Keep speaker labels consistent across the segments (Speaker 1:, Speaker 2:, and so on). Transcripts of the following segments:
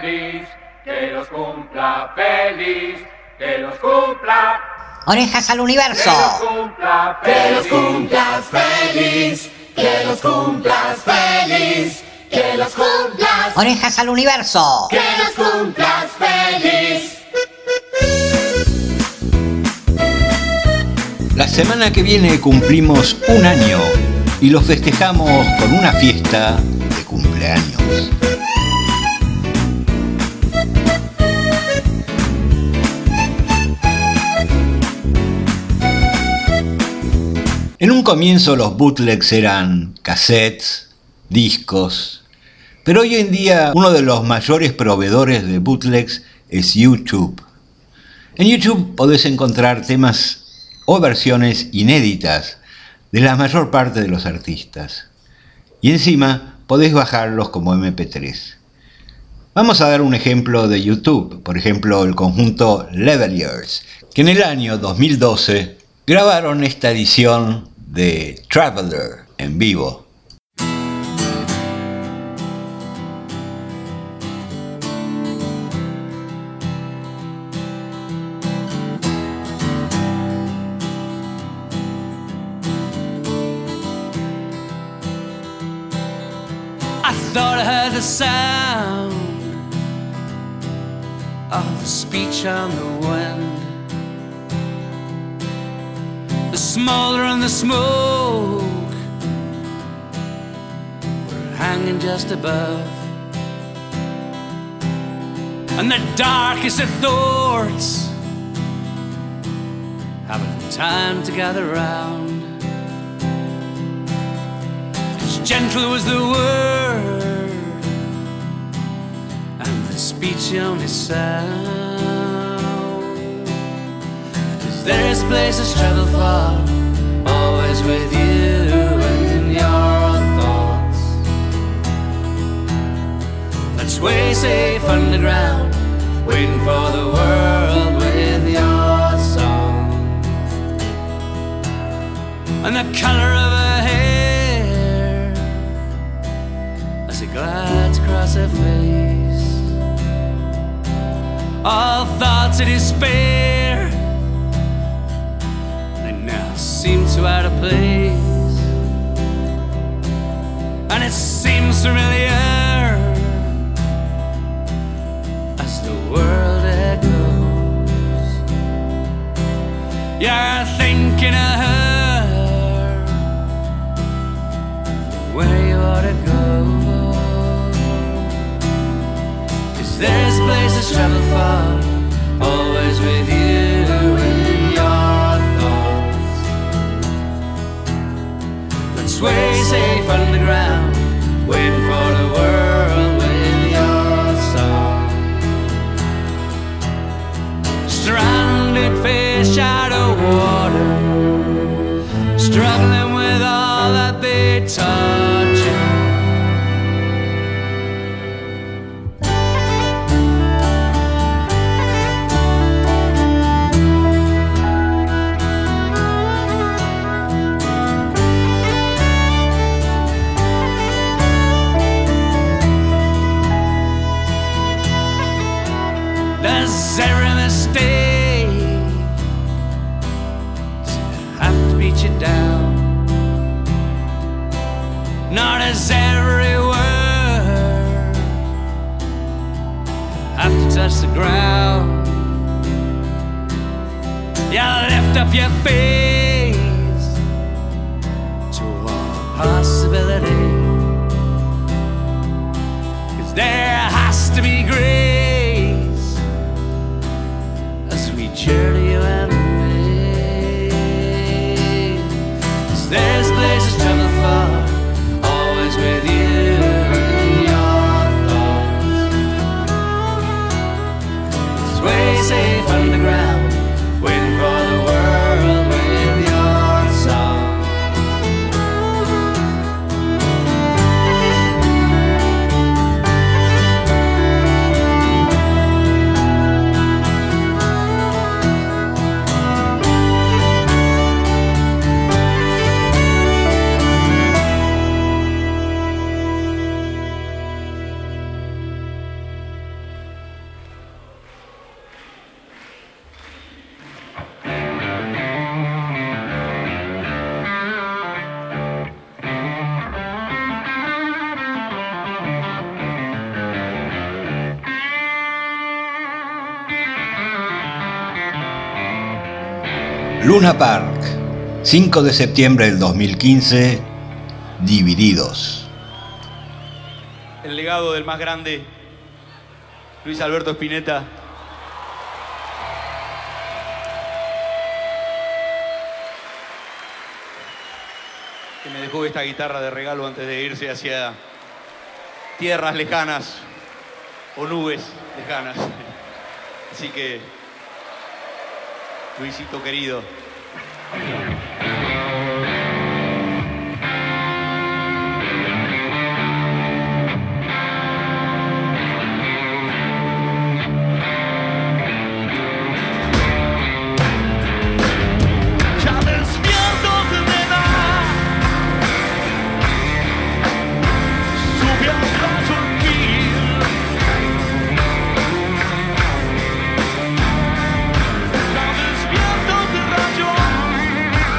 Speaker 1: feliz, que los cumpla feliz, que los cumpla.
Speaker 2: Orejas al universo.
Speaker 1: Que los cumpla feliz, que los cumplas feliz, que los cumplas feliz, que los cumplas.
Speaker 2: Orejas al universo.
Speaker 1: Que los cumplas feliz.
Speaker 3: La semana que viene cumplimos un año y lo festejamos con una fiesta de cumpleaños. En un comienzo los bootlegs eran cassettes, discos, pero hoy en día uno de los mayores proveedores de bootlegs es YouTube. En YouTube podés encontrar temas o versiones inéditas de la mayor parte de los artistas. Y encima podés bajarlos como MP3. Vamos a dar un ejemplo de YouTube, por ejemplo el conjunto Leveliers, que en el año 2012 grabaron esta edición de Traveler en vivo.
Speaker 4: Thought I heard the sound of a speech on the wind, the smolder and the smoke were hanging just above, and the darkest of thoughts having time to gather round. As gentle was the word, speech only sound. 'Cause there's places travel far, always with you in your thoughts. That's way safe underground, waiting for the world with your song. And the color of her hair as it glides across her face, all thoughts of despair, they now seem so out of place. And it seems familiar as the world echoes. You're thinking of her, where you ought to go. There's places travel far, always with you in your thoughts. But sway safe underground, waiting for the world with your song. Stranded fish out of water, struggling with all that they taught you. Does every mistake have to beat you down? Nor does every word have to touch the ground. You lift up your face to all possibility, 'cause there has to be grace as we journey you and me. 'Cause there's places travel far, always with you in your thoughts. It's way safe underground, waiting for the world with your song.
Speaker 3: Luna Park, 5 de septiembre del 2015, Divididos.
Speaker 5: El legado del más grande, Luis Alberto Spinetta. Que me dejó esta guitarra de regalo antes de irse hacia tierras lejanas o nubes lejanas. Así que, Luisito querido.
Speaker 4: Ya despierto de rayo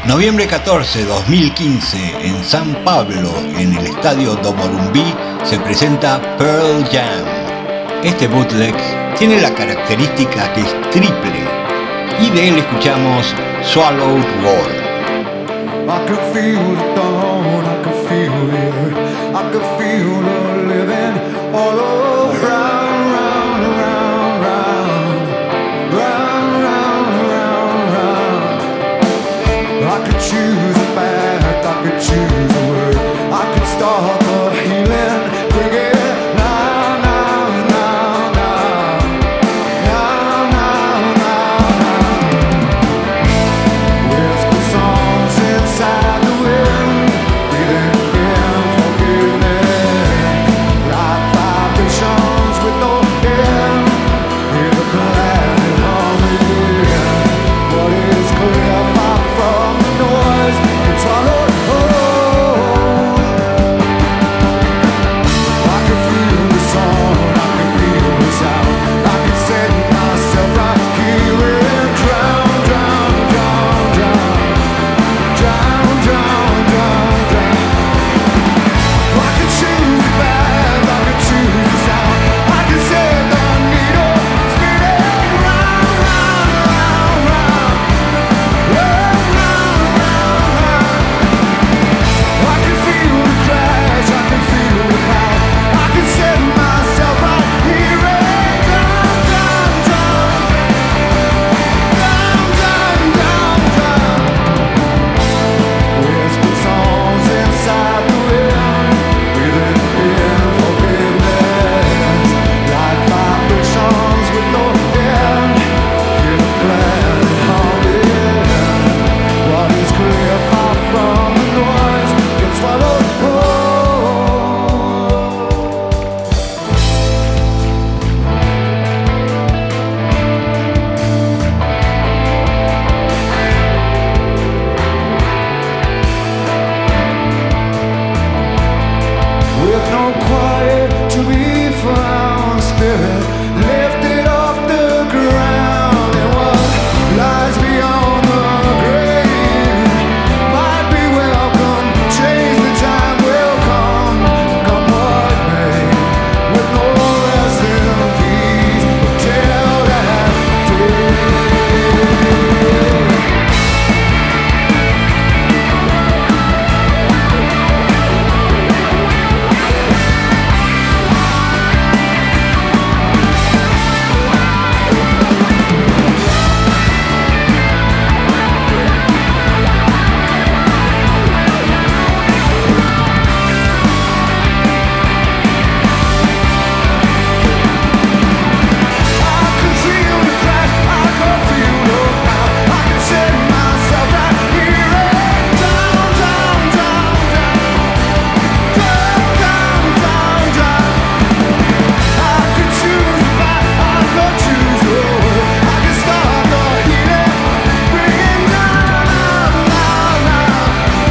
Speaker 3: Noviembre 14, 2015, en San Pablo, en el estadio do Morumbi, se presenta Pearl Jam. Este bootleg tiene la característica que es triple, y de él escuchamos Swallowed Wall.
Speaker 6: I could feel the dawn, I could feel the earth, I could feel the living all around, round, round, round, round, round, round, round. I could choose a path, I could choose a word, I could start the healing, bring it now, now, now, now, now, now, now, now. Whisper songs inside the wind, breathing in forgiveness, like vibrations with no end. Hear the planet humming. What is clear far from the noise it's swallowed whole. I can feel the song, I can feel the sound, I can set myself right here and drown, drown, drown, drown. Drown, drown, drown, drown. I can choose the path, I can choose the sound, I can set the needle spinning round, round, round, round, round, round, round, round. I can feel the crash, I can feel the power, I can set myself right here and drown, drown, drown, drown, drown, drown, drown. Whisper songs inside the wind, breathing in forgiveness, like vibrations with no end. Hear the planet humming. What is clear far from the noise gets swallowed whole. With no quiet to be found, spirit lifted off the ground, and what lies beyond the grave might be welcome. Change the time will come, come what may, with no rest in peace till that day. I can feel the crack, I can feel the power, I can set myself right here and down, down, down, down, down, down, down. I could choose a path, I could choose a word, I can start the healing, bring it down, now, now,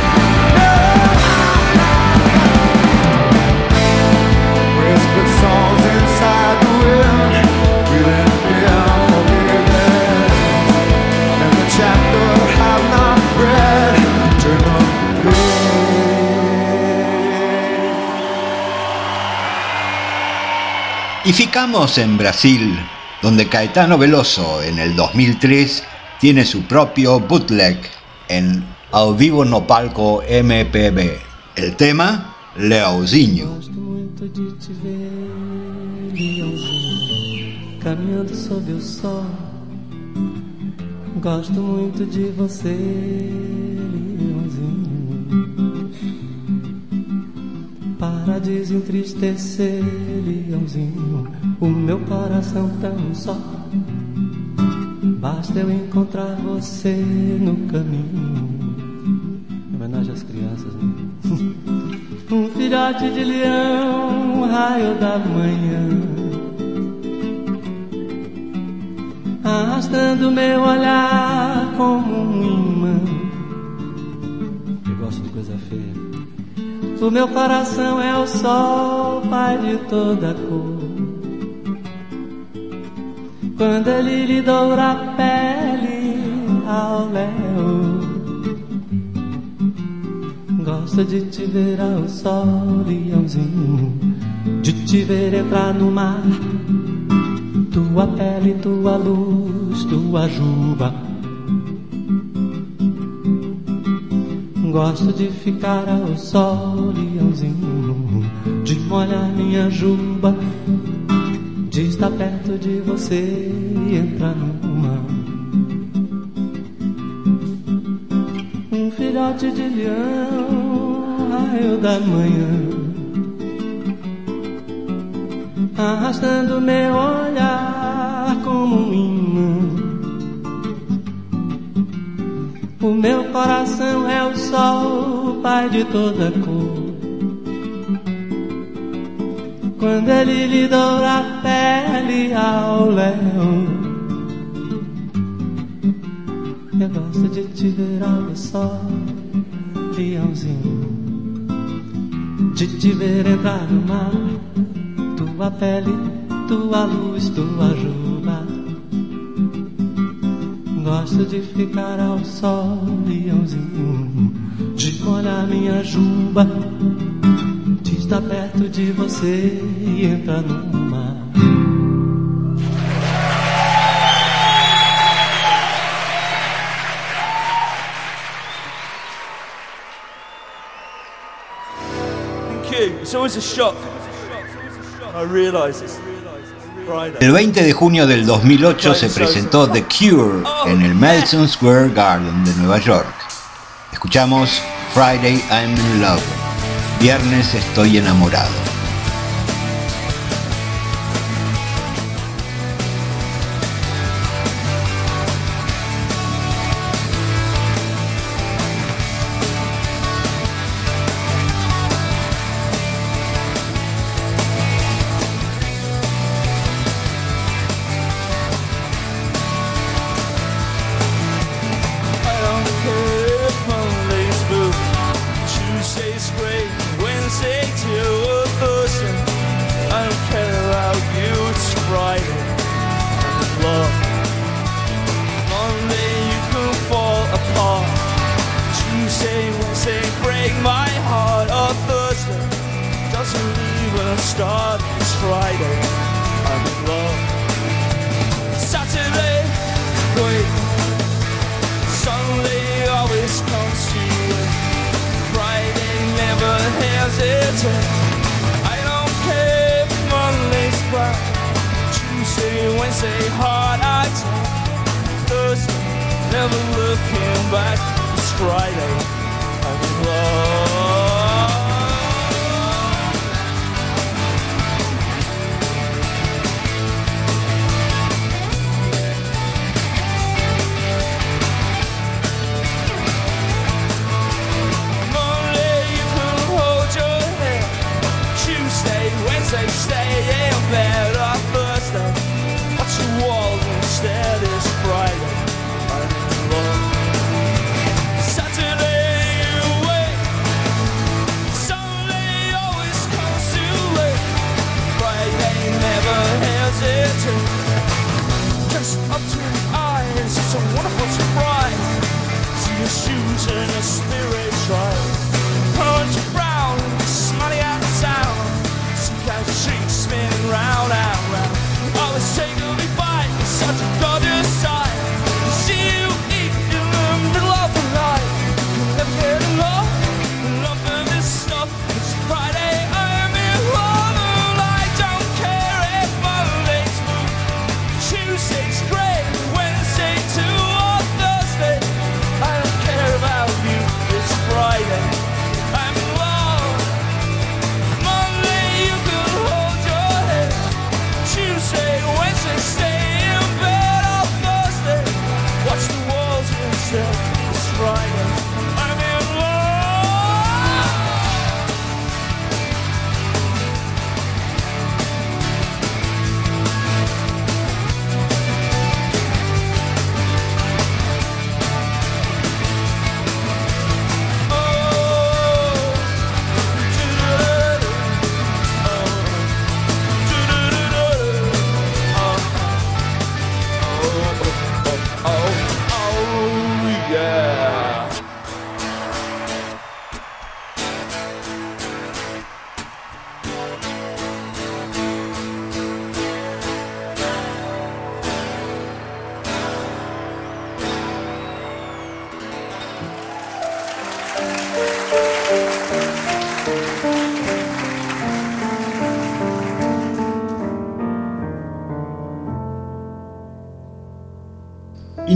Speaker 6: whispered songs inside the wind, breathing in forgiveness, and the chapter have not read, turn the
Speaker 3: Y ficamos en Brasil, donde Caetano Veloso en el 2003 tiene su propio bootleg en Ao Vivo no Palco MPB. El tema, Leozinho.
Speaker 7: Gosto muito de te ver, leãozinho, caminhando sob o sol. Gosto muito de você, leãozinho, para desentristecer, leãozinho, o meu coração tão só. Basta eu encontrar você no caminho. Em homenagem às crianças, né? Um filhote de leão, um raio da manhã, arrastando meu olhar como um imã. Eu gosto de coisa feia. O meu coração é o sol, pai de toda cor. Quando ele lhe doura a pele ao léu, Gosto de te ver ao sol, leãozinho, de te ver entrar no mar. Tua pele, tua luz, tua juba. Gosto de ficar ao sol, leãozinho, de molhar minha juba, de estar perto de você e entrar no mar. Um filhote de leão, raio da manhã, arrastando meu olhar como um imã. O meu coração é o sol, pai de toda cor. Quando ele lhe doura a pele ao leão, eu gosto de te ver ao sol, leãozinho, de te ver entrar no mar. Tua pele, tua luz, tua juba. Gosto de ficar ao sol, leãozinho, de molhar minha juba, de estar perto de você e entrar no mar.
Speaker 8: It's always a shock. I realize it's Friday.
Speaker 3: El 20 de junio del 2008 se presentó The Cure en el Madison Square Garden de Nueva York. Escuchamos Friday I'm in Love, Viernes estoy enamorado.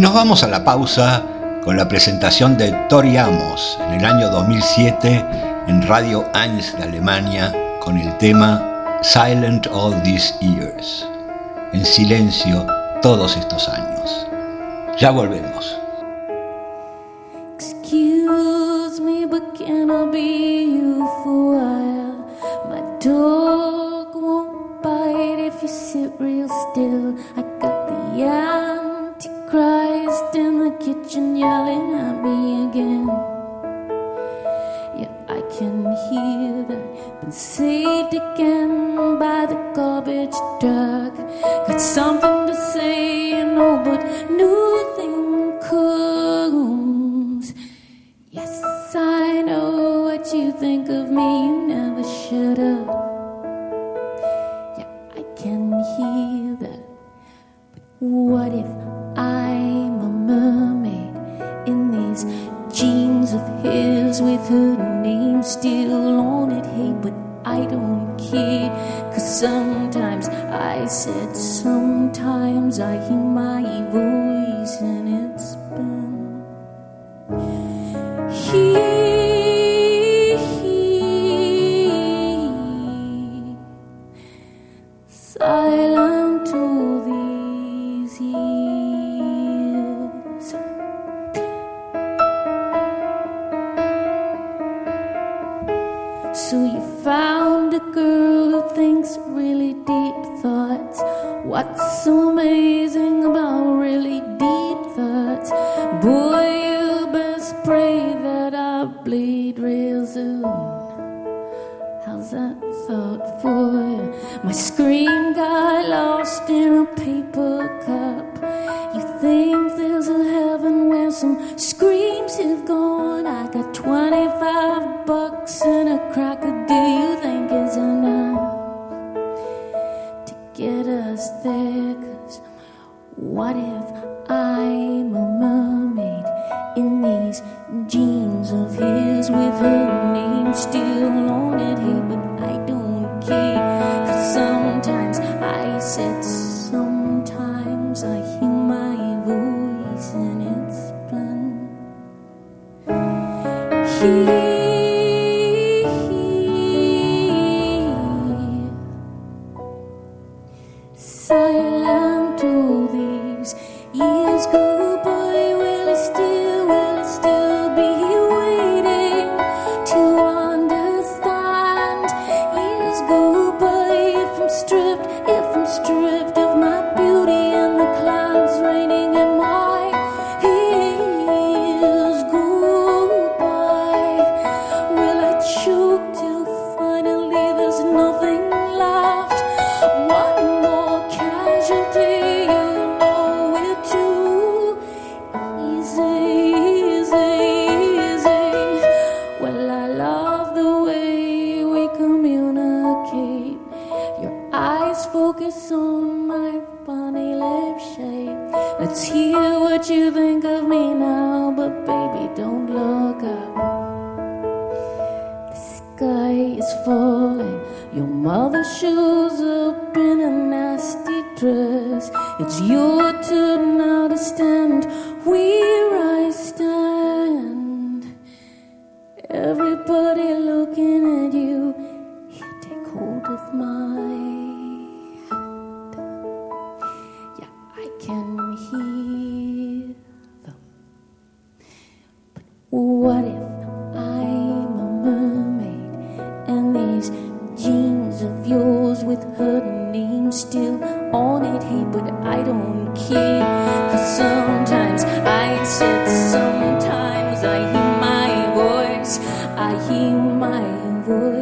Speaker 3: nos vamos a la pausa con la presentación de Tori Amos en el año 2007 en Radio 1 de Alemania con el tema Silent All These Years. En silencio todos estos años. Ya volvemos.
Speaker 9: Excuse me, but can I be you for a while? My dog won't bite if you sit real still. I got the Antichrist in the kitchen yelling at me again. Yeah, I can hear that. Been saved again by the garbage truck. Got something to say, you know, but nothing comes. Yes, I know what you think of me. You never shut up. Yeah, I can hear that. But what if I'm a mermaid in these jeans of his with her name still on it? Hey, but I don't care, 'cause sometimes I said, sometimes I hear my voice and it's been silent all these years. So you found a girl who thinks really deep thoughts. What's so amazing about really deep thoughts? Boy, you best pray that I bleed real soon. How's that thought for you? My scream got lost in a paper cup. You think there's a heaven where some screams have gone? I got $25 and a cracker. Do you think it's enough to get us there? 'Cause what if I'm a mermaid in these jeans of his with her name still on it? Hey, but I don't care, 'cause sometimes I said, sometimes I hear my voice and it's been silent all these years go by. Will it still be waiting to understand? Years go by if I'm stripped of my beauty and the clouds raining in my ears go by. Will I choke till finally there's nothing left? One more casualty, you know we're too easy. Well, I love the way we communicate. Your eyes focus on my funny lip shape. Let's hear what you think of me now, but baby, don't look up. The sky is falling. Your mother shows up in a nasty dress. It's your turn now to stand where I stand. Everybody looking at you. Here, take hold of my hand. Yeah, I can hear them. But what if I'm a mermaid and these jeans of yours with her name still on it? Hey, but I don't care, 'cause sometimes I said, sometimes I hear my voice